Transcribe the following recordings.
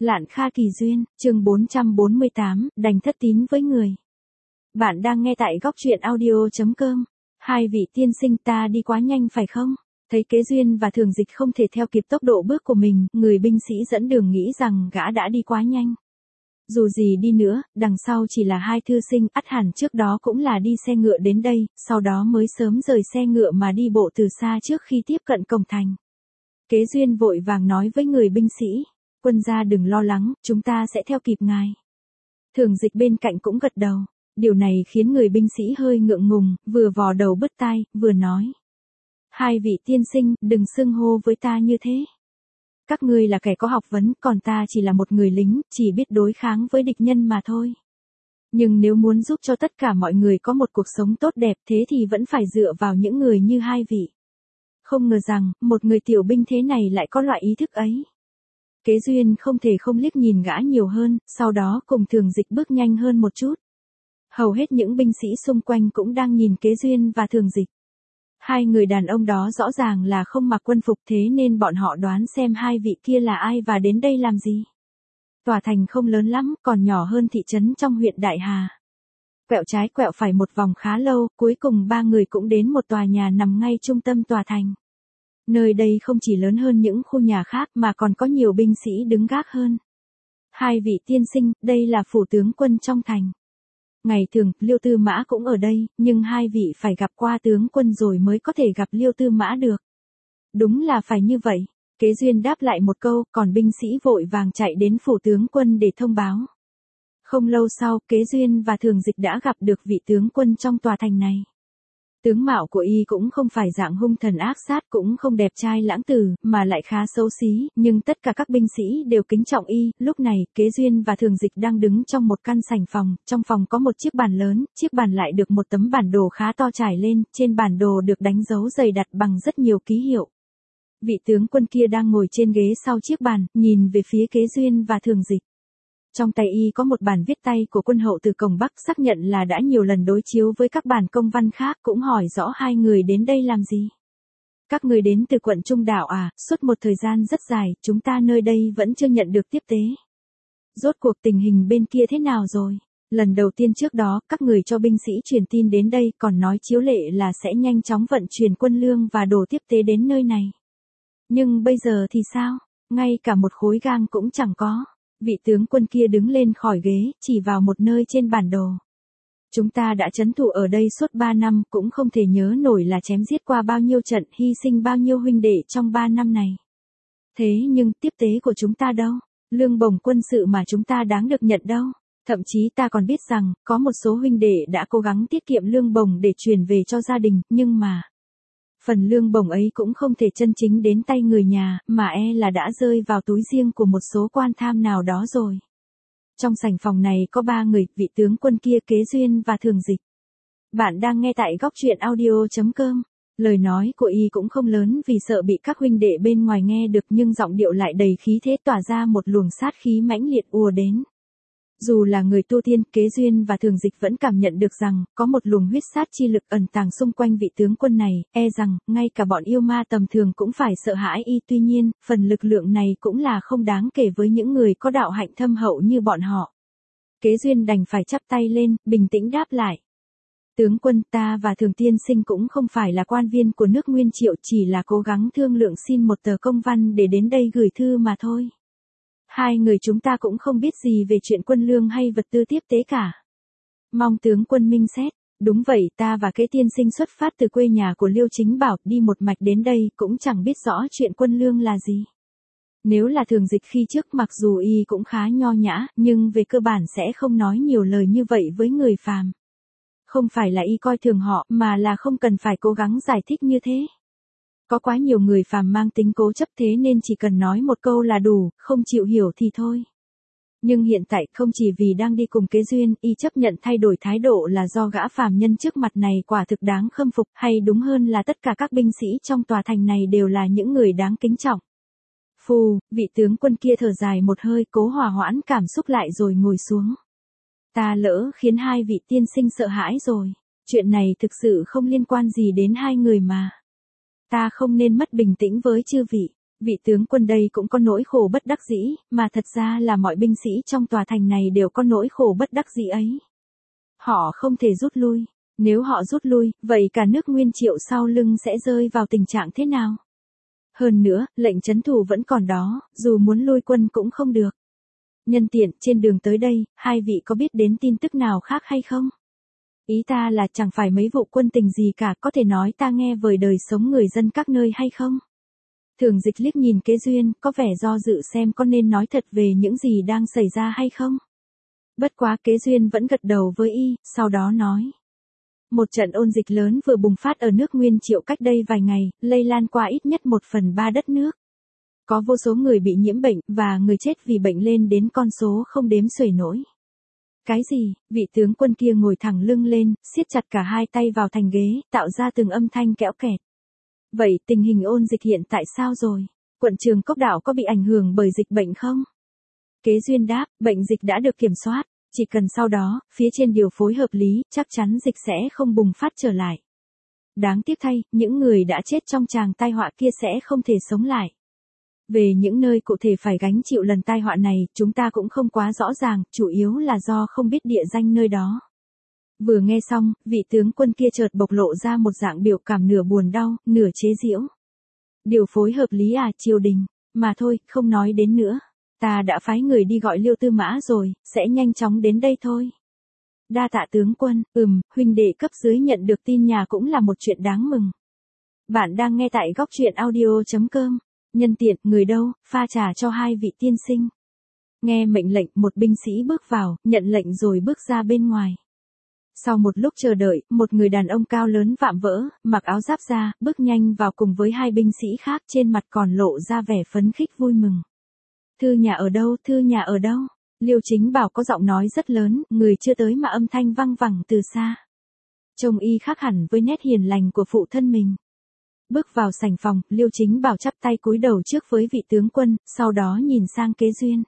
Lạn Kha Kỳ Duyên, chương 448, đành thất tín với người. Bạn đang nghe tại góc truyện audio.com. Hai vị tiên sinh, ta đi quá nhanh phải không? Thấy Kế Duyên và Thường Dịch không thể theo kịp tốc độ bước của mình, người binh sĩ dẫn đường nghĩ rằng gã đã đi quá nhanh. Dù gì đi nữa, đằng sau chỉ là hai thư sinh, ắt hẳn trước đó cũng là đi xe ngựa đến đây, sau đó mới sớm rời xe ngựa mà đi bộ từ xa trước khi tiếp cận cổng thành. Kế Duyên vội vàng nói với người binh sĩ, quân gia đừng lo lắng, chúng ta sẽ theo kịp ngài. Thường Dịch bên cạnh cũng gật đầu, điều này khiến người binh sĩ hơi ngượng ngùng, vừa vò đầu bứt tai, vừa nói. Hai vị tiên sinh, đừng xưng hô với ta như thế. Các ngươi là kẻ có học vấn, còn ta chỉ là một người lính, chỉ biết đối kháng với địch nhân mà thôi. Nhưng nếu muốn giúp cho tất cả mọi người có một cuộc sống tốt đẹp thế thì vẫn phải dựa vào những người như hai vị. Không ngờ rằng, một người tiểu binh thế này lại có loại ý thức ấy. Kế Duyên không thể không liếc nhìn gã nhiều hơn, sau đó cùng Thường Dịch bước nhanh hơn một chút. Hầu hết những binh sĩ xung quanh cũng đang nhìn Kế Duyên và Thường Dịch. Hai người đàn ông đó rõ ràng là không mặc quân phục, thế nên bọn họ đoán xem hai vị kia là ai và đến đây làm gì. Tòa thành không lớn lắm, còn nhỏ hơn thị trấn trong huyện Đại Hà. Quẹo trái quẹo phải một vòng khá lâu, cuối cùng ba người cũng đến một tòa nhà nằm ngay trung tâm tòa thành. Nơi đây không chỉ lớn hơn những khu nhà khác mà còn có nhiều binh sĩ đứng gác hơn. Hai vị tiên sinh, đây là phủ tướng quân trong thành. Ngày thường, Liêu Tư Mã cũng ở đây, nhưng hai vị phải gặp qua tướng quân rồi mới có thể gặp Liêu Tư Mã được. Đúng là phải như vậy. Kế Duyên đáp lại một câu, còn binh sĩ vội vàng chạy đến phủ tướng quân để thông báo. Không lâu sau, Kế Duyên và Thường Dịch đã gặp được vị tướng quân trong tòa thành này. Tướng mạo của y cũng không phải dạng hung thần ác sát, cũng không đẹp trai lãng tử, mà lại khá xấu xí, nhưng tất cả các binh sĩ đều kính trọng y. Lúc này, Kế Duyên và Thường Dịch đang đứng trong một căn sảnh phòng, trong phòng có một chiếc bàn lớn, chiếc bàn lại được một tấm bản đồ khá to trải lên, trên bản đồ được đánh dấu dày đặc bằng rất nhiều ký hiệu. Vị tướng quân kia đang ngồi trên ghế sau chiếc bàn, nhìn về phía Kế Duyên và Thường Dịch. Trong tay y có một bản viết tay của quân hậu từ Cổng Bắc, xác nhận là đã nhiều lần đối chiếu với các bản công văn khác, cũng hỏi rõ hai người đến đây làm gì. Các người đến từ quận Trung Đảo à? Suốt một thời gian rất dài, chúng ta nơi đây vẫn chưa nhận được tiếp tế. Rốt cuộc tình hình bên kia thế nào rồi? Lần đầu tiên trước đó, các người cho binh sĩ truyền tin đến đây, còn nói chiếu lệ là sẽ nhanh chóng vận chuyển quân lương và đồ tiếp tế đến nơi này. Nhưng bây giờ thì sao? Ngay cả một khối gang cũng chẳng có. Vị tướng quân kia đứng lên khỏi ghế, chỉ vào một nơi trên bản đồ. Chúng ta đã trấn thủ ở đây suốt 3 năm, cũng không thể nhớ nổi là chém giết qua bao nhiêu trận, hy sinh bao nhiêu huynh đệ trong 3 năm này. Thế nhưng, tiếp tế của chúng ta đâu? Lương bổng quân sự mà chúng ta đáng được nhận đâu? Thậm chí ta còn biết rằng, có một số huynh đệ đã cố gắng tiết kiệm lương bổng để truyền về cho gia đình, nhưng mà phần lương bổng ấy cũng không thể chân chính đến tay người nhà, mà là đã rơi vào túi riêng của một số quan tham nào đó rồi. Trong sảnh phòng này có 3 người, vị tướng quân kia, Kế Duyên và Thường Dịch. Bạn đang nghe tại góc truyện audio.com. Lời nói của y cũng không lớn vì sợ bị các huynh đệ bên ngoài nghe được, nhưng giọng điệu lại đầy khí thế, tỏa ra một luồng sát khí mãnh liệt ùa đến. Dù là người tu tiên, Kế Duyên và Thường Dịch vẫn cảm nhận được rằng, có một luồng huyết sát chi lực ẩn tàng xung quanh vị tướng quân này, rằng, ngay cả bọn yêu ma tầm thường cũng phải sợ hãi y. Tuy nhiên, phần lực lượng này cũng là không đáng kể với những người có đạo hạnh thâm hậu như bọn họ. Kế Duyên đành phải chắp tay lên, bình tĩnh đáp lại. Tướng quân, ta và Thường tiên sinh cũng không phải là quan viên của nước Nguyên Triệu, chỉ là cố gắng thương lượng xin một tờ công văn để đến đây gửi thư mà thôi. Hai người chúng ta cũng không biết gì về chuyện quân lương hay vật tư tiếp tế cả. Mong tướng quân minh xét. Đúng vậy, ta và Kế tiên sinh xuất phát từ quê nhà của Liêu Chính Bảo, đi một mạch đến đây, cũng chẳng biết rõ chuyện quân lương là gì. Nếu là Thường Dịch khi trước, mặc dù y cũng khá nho nhã, nhưng về cơ bản sẽ không nói nhiều lời như vậy với người phàm. Không phải là y coi thường họ, mà là không cần phải cố gắng giải thích như thế. Có quá nhiều người phàm mang tính cố chấp, thế nên chỉ cần nói một câu là đủ, không chịu hiểu thì thôi. Nhưng hiện tại, không chỉ vì đang đi cùng Kế Duyên, y chấp nhận thay đổi thái độ là do gã phàm nhân trước mặt này quả thực đáng khâm phục, hay đúng hơn là tất cả các binh sĩ trong tòa thành này đều là những người đáng kính trọng. Phù, vị tướng quân kia thở dài một hơi, cố hòa hoãn cảm xúc lại rồi ngồi xuống. Ta lỡ khiến hai vị tiên sinh sợ hãi rồi. Chuyện này thực sự không liên quan gì đến hai người mà. Ta không nên mất bình tĩnh với chư vị. Vị tướng quân đây cũng có nỗi khổ bất đắc dĩ, mà thật ra là mọi binh sĩ trong tòa thành này đều có nỗi khổ bất đắc dĩ ấy. Họ không thể rút lui. Nếu họ rút lui, vậy cả nước Nguyên Triệu sau lưng sẽ rơi vào tình trạng thế nào? Hơn nữa, lệnh trấn thủ vẫn còn đó, dù muốn lui quân cũng không được. Nhân tiện, trên đường tới đây, hai vị có biết đến tin tức nào khác hay không? Ý ta là chẳng phải mấy vụ quân tình gì cả, có thể nói ta nghe vời đời sống người dân các nơi hay không? Thường Dịch liếc nhìn Kế Duyên, có vẻ do dự xem có nên nói thật về những gì đang xảy ra hay không. Bất quá Kế Duyên vẫn gật đầu với y, sau đó nói. Một trận ôn dịch lớn vừa bùng phát ở nước Nguyên Triệu cách đây vài ngày, lây lan qua ít nhất 1/3 đất nước. Có vô số người bị nhiễm bệnh, và người chết vì bệnh lên đến con số không đếm xuể nổi. Cái gì? Vị tướng quân kia ngồi thẳng lưng lên, siết chặt cả hai tay vào thành ghế, tạo ra từng âm thanh kẽo kẹt. Vậy tình hình ôn dịch hiện tại sao rồi? Quận Trường Cốc Đảo có bị ảnh hưởng bởi dịch bệnh không? Kế Duyên đáp, bệnh dịch đã được kiểm soát. Chỉ cần sau đó, phía trên điều phối hợp lý, chắc chắn dịch sẽ không bùng phát trở lại. Đáng tiếc thay, những người đã chết trong tràng tai họa kia sẽ không thể sống lại. Về những nơi cụ thể phải gánh chịu lần tai họa này, chúng ta cũng không quá rõ ràng, chủ yếu là do không biết địa danh nơi đó. Vừa nghe xong, vị tướng quân kia chợt bộc lộ ra một dạng biểu cảm nửa buồn đau, nửa chế giễu. Điều phối hợp lý à, triều đình, mà thôi, không nói đến nữa. Ta đã phái người đi gọi Liêu Tư Mã rồi, sẽ nhanh chóng đến đây thôi. Đa tạ tướng quân, huynh đệ cấp dưới nhận được tin nhà cũng là một chuyện đáng mừng. Bạn đang nghe tại góc truyện audio.com. Nhân tiện, người đâu, pha trà cho hai vị tiên sinh. Nghe mệnh lệnh, một binh sĩ bước vào, nhận lệnh rồi bước ra bên ngoài. Sau một lúc chờ đợi, một người đàn ông cao lớn vạm vỡ, mặc áo giáp da, bước nhanh vào cùng với hai binh sĩ khác, trên mặt còn lộ ra vẻ phấn khích vui mừng. Thư nhà ở đâu, thư nhà ở đâu? Liêu Chính Bảo có giọng nói rất lớn, người chưa tới mà âm thanh văng vẳng từ xa. Trông y khác hẳn với nét hiền lành của phụ thân mình. Bước vào sảnh phòng, Liêu Chính Bảo chắp tay cúi đầu trước với vị tướng quân, sau đó nhìn sang Kế Duyên.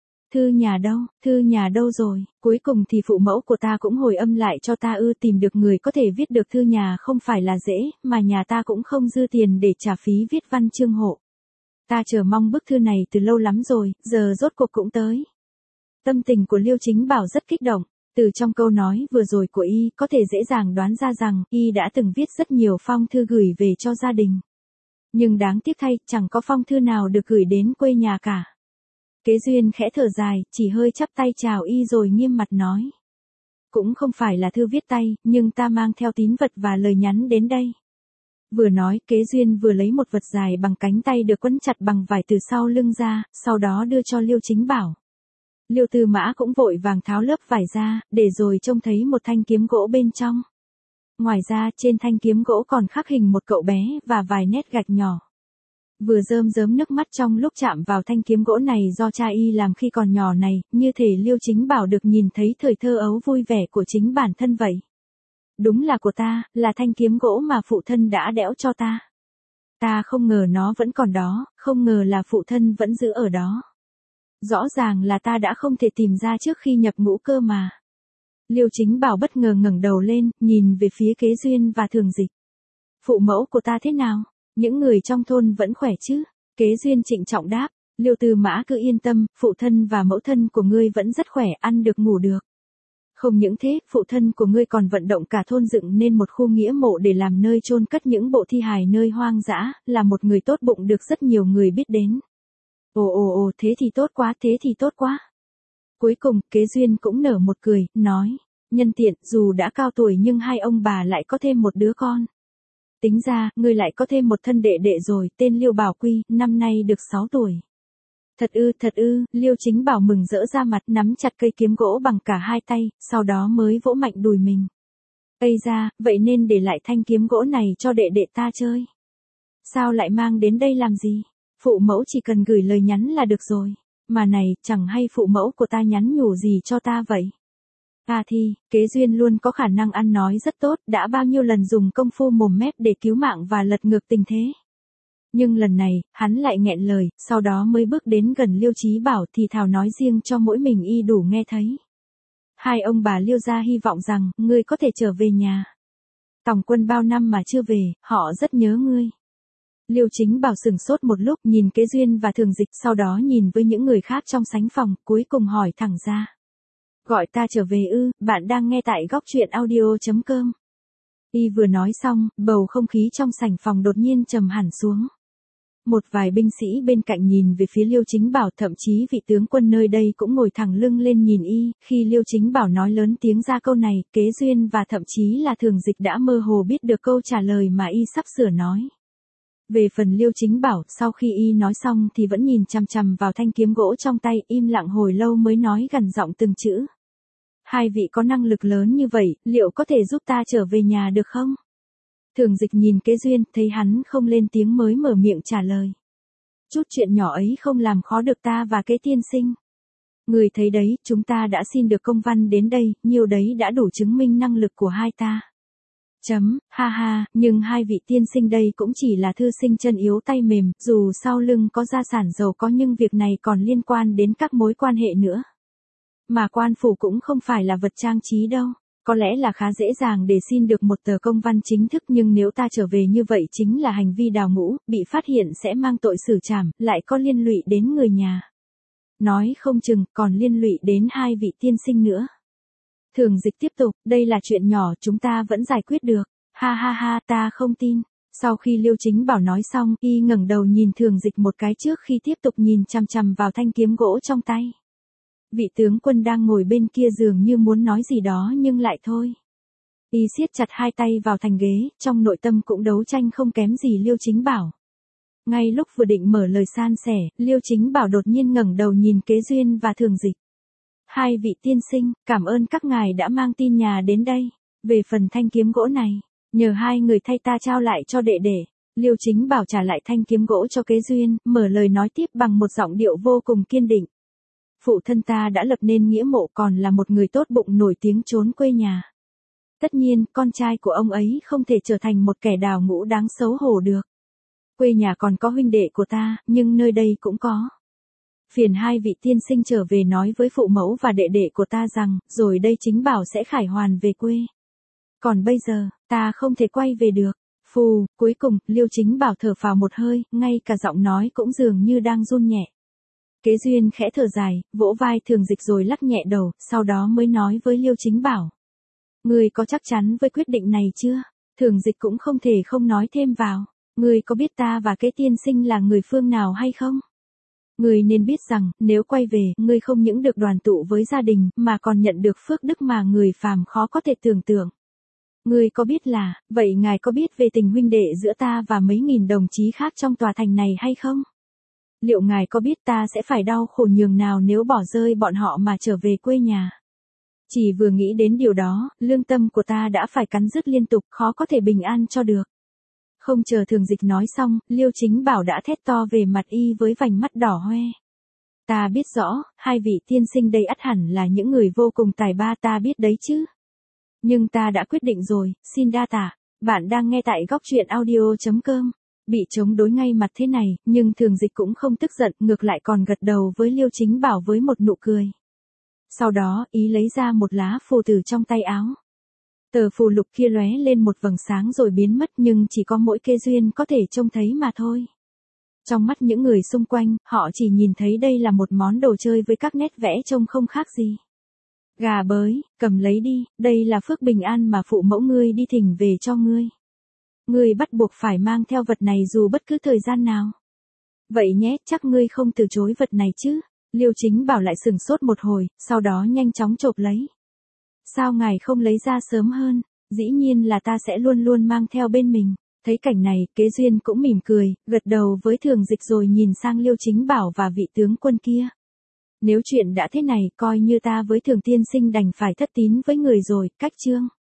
Thư nhà đâu rồi, cuối cùng thì phụ mẫu của ta cũng hồi âm lại cho ta tìm được người có thể viết được thư nhà không phải là dễ, mà nhà ta cũng không dư tiền để trả phí viết văn chương hộ. Ta chờ mong bức thư này từ lâu lắm rồi, giờ rốt cuộc cũng tới. Tâm tình của Liêu Chính Bảo rất kích động, từ trong câu nói vừa rồi của y có thể dễ dàng đoán ra rằng y đã từng viết rất nhiều phong thư gửi về cho gia đình. Nhưng đáng tiếc thay, chẳng có phong thư nào được gửi đến quê nhà cả. Kế Duyên khẽ thở dài, chỉ hơi chắp tay chào y rồi nghiêm mặt nói. Cũng không phải là thư viết tay, nhưng ta mang theo tín vật và lời nhắn đến đây. Vừa nói, Kế Duyên vừa lấy một vật dài bằng cánh tay được quấn chặt bằng vải từ sau lưng ra, sau đó đưa cho Liêu Chính Bảo. Liêu Tư Mã cũng vội vàng tháo lớp vải ra, để rồi trông thấy một thanh kiếm gỗ bên trong. Ngoài ra, trên thanh kiếm gỗ còn khắc hình một cậu bé và vài nét gạch nhỏ. Vừa rơm rớm nước mắt trong lúc chạm vào thanh kiếm gỗ này do cha y làm khi còn nhỏ này, như thể Liêu Chính Bảo được nhìn thấy thời thơ ấu vui vẻ của chính bản thân vậy. Đúng là của ta, là thanh kiếm gỗ mà phụ thân đã đẽo cho ta. Ta không ngờ nó vẫn còn đó, không ngờ là phụ thân vẫn giữ ở đó. Rõ ràng là ta đã không thể tìm ra trước khi nhập ngũ cơ mà. Liêu Chính Bảo bất ngờ ngẩng đầu lên, nhìn về phía Kế Duyên và Thường Dịch. Phụ mẫu của ta thế nào? Những người trong thôn vẫn khỏe chứ? Kế Duyên trịnh trọng đáp. Liêu Tư Mã cứ yên tâm, phụ thân và mẫu thân của ngươi vẫn rất khỏe, ăn được ngủ được. Không những thế, phụ thân của ngươi còn vận động cả thôn dựng nên một khu nghĩa mộ để làm nơi chôn cất những bộ thi hài nơi hoang dã, là một người tốt bụng được rất nhiều người biết đến. Ồ, thế thì tốt quá, thế thì tốt quá. Cuối cùng, Kế Duyên cũng nở một cười, nói, nhân tiện, dù đã cao tuổi nhưng hai ông bà lại có thêm một đứa con. Tính ra, ngươi lại có thêm một thân đệ đệ rồi, tên Liêu Bảo Quy, năm nay được 6 tuổi. Thật ư, Liêu Chính Bảo mừng rỡ ra mặt, nắm chặt cây kiếm gỗ bằng cả hai tay, sau đó mới vỗ mạnh đùi mình. Ây da, vậy nên để lại thanh kiếm gỗ này cho đệ đệ ta chơi. Sao lại mang đến đây làm gì? Phụ mẫu chỉ cần gửi lời nhắn là được rồi. Mà này, chẳng hay phụ mẫu của ta nhắn nhủ gì cho ta vậy? Thì, Kế Duyên luôn có khả năng ăn nói rất tốt, đã bao nhiêu lần dùng công phu mồm mép để cứu mạng và lật ngược tình thế. Nhưng lần này, hắn lại nghẹn lời, sau đó mới bước đến gần Liêu Chí Bảo thì thào nói riêng cho mỗi mình y đủ nghe thấy. Hai ông bà Liêu gia hy vọng rằng, ngươi có thể trở về nhà. Tòng Quân bao năm mà chưa về, họ rất nhớ ngươi. Liêu Chính Bảo sừng sốt một lúc nhìn Kế Duyên và Thường Dịch, sau đó nhìn với những người khác trong sánh phòng, cuối cùng hỏi thẳng ra. Gọi ta trở về ư? Bạn đang nghe tại góc truyện audio.com. Y vừa nói xong, bầu không khí trong sảnh phòng đột nhiên trầm hẳn xuống. Một vài binh sĩ bên cạnh nhìn về phía Liêu Chính Bảo, thậm chí vị tướng quân nơi đây cũng ngồi thẳng lưng lên nhìn y. Khi Liêu Chính Bảo nói lớn tiếng ra câu này, Kế Duyên và thậm chí là Thường Dịch đã mơ hồ biết được câu trả lời mà y sắp sửa nói. Về phần Liêu Chính Bảo, sau khi y nói xong thì vẫn nhìn chằm chằm vào thanh kiếm gỗ trong tay, im lặng hồi lâu mới nói gằn giọng từng chữ. Hai vị có năng lực lớn như vậy, liệu có thể giúp ta trở về nhà được không? Thường Dịch nhìn Kế Duyên, thấy hắn không lên tiếng mới mở miệng trả lời. Chút chuyện nhỏ ấy không làm khó được ta và Kế tiên sinh. Người thấy đấy, chúng ta đã xin được công văn đến đây, nhiều đấy đã đủ chứng minh năng lực của hai ta. Ha ha, nhưng hai vị tiên sinh đây cũng chỉ là thư sinh chân yếu tay mềm, dù sau lưng có gia sản giàu có nhưng việc này còn liên quan đến các mối quan hệ nữa. Mà quan phủ cũng không phải là vật trang trí đâu. Có lẽ là khá dễ dàng để xin được một tờ công văn chính thức, nhưng nếu ta trở về như vậy chính là hành vi đào ngũ, bị phát hiện sẽ mang tội xử trảm, lại có liên lụy đến người nhà. Nói không chừng còn liên lụy đến hai vị tiên sinh nữa. Thường Dịch tiếp tục, đây là chuyện nhỏ chúng ta vẫn giải quyết được. Ha ha ha, ta không tin. Sau khi Liêu Chính Bảo nói xong, y ngẩng đầu nhìn Thường Dịch một cái trước khi tiếp tục nhìn chằm chằm vào thanh kiếm gỗ trong tay. Vị tướng quân đang ngồi bên kia dường như muốn nói gì đó nhưng lại thôi. Y siết chặt hai tay vào thành ghế, trong nội tâm cũng đấu tranh không kém gì Liêu Chính Bảo. Ngay lúc vừa định mở lời san sẻ, Liêu Chính Bảo đột nhiên ngẩng đầu nhìn Kế Duyên và Thường Dịch. Hai vị tiên sinh, cảm ơn các ngài đã mang tin nhà đến đây. Về phần thanh kiếm gỗ này, nhờ hai người thay ta trao lại cho đệ đệ. Liêu Chính Bảo trả lại thanh kiếm gỗ cho Kế Duyên, mở lời nói tiếp bằng một giọng điệu vô cùng kiên định. Phụ thân ta đã lập nên nghĩa mộ, còn là một người tốt bụng nổi tiếng trốn quê nhà. Tất nhiên, con trai của ông ấy không thể trở thành một kẻ đào ngũ đáng xấu hổ được. Quê nhà còn có huynh đệ của ta, nhưng nơi đây cũng có. Phiền hai vị tiên sinh trở về nói với phụ mẫu và đệ đệ của ta rằng, rồi đây Chính Bảo sẽ khải hoàn về quê. Còn bây giờ, ta không thể quay về được. Phù, cuối cùng, Liêu Chính Bảo thở phào một hơi, ngay cả giọng nói cũng dường như đang run nhẹ. Kế Duyên khẽ thở dài, vỗ vai Thường Dịch rồi lắc nhẹ đầu, sau đó mới nói với Liêu Chính Bảo. Ngươi có chắc chắn với quyết định này chưa? Thường Dịch cũng không thể không nói thêm vào. Ngươi có biết ta và Kế tiên sinh là người phương nào hay không? Ngươi nên biết rằng, nếu quay về, ngươi không những được đoàn tụ với gia đình, mà còn nhận được phước đức mà người phàm khó có thể tưởng tượng. Ngươi có biết là, vậy ngài có biết về tình huynh đệ giữa ta và mấy nghìn đồng chí khác trong tòa thành này hay không? Liệu ngài có biết ta sẽ phải đau khổ nhường nào nếu bỏ rơi bọn họ mà trở về quê nhà? Chỉ vừa nghĩ đến điều đó, lương tâm của ta đã phải cắn rứt liên tục, khó có thể bình an cho được. Không chờ Thường Dịch nói xong, Liêu Chính Bảo đã thét to về mặt y với vành mắt đỏ hoe. Ta biết rõ, hai vị tiên sinh đây ắt hẳn là những người vô cùng tài ba, ta biết đấy chứ. Nhưng ta đã quyết định rồi, xin đa tạ. Bạn đang nghe tại góc truyện audio.com. Bị chống đối ngay mặt thế này, nhưng Thường Dịch cũng không tức giận, ngược lại còn gật đầu với Liêu Chính Bảo với một nụ cười. Sau đó, ý lấy ra một lá phù từ trong tay áo. Tờ phù lục kia lóe lên một vầng sáng rồi biến mất, nhưng chỉ có mỗi Kế Duyên có thể trông thấy mà thôi. Trong mắt những người xung quanh, họ chỉ nhìn thấy đây là một món đồ chơi với các nét vẽ trông không khác gì. Gà bới, cầm lấy đi, đây là phước bình an mà phụ mẫu ngươi đi thỉnh về cho ngươi. Ngươi bắt buộc phải mang theo vật này dù bất cứ thời gian nào. Vậy nhé, chắc ngươi không từ chối vật này chứ? Liêu Chính Bảo lại sừng sốt một hồi, sau đó nhanh chóng chộp lấy. Sao ngài không lấy ra sớm hơn? Dĩ nhiên là ta sẽ luôn luôn mang theo bên mình. Thấy cảnh này, Kế Duyên cũng mỉm cười, gật đầu với Thường Dịch rồi nhìn sang Liêu Chính Bảo và vị tướng quân kia. Nếu chuyện đã thế này, coi như ta với Thường tiên sinh đành phải thất tín với người rồi, cách chương.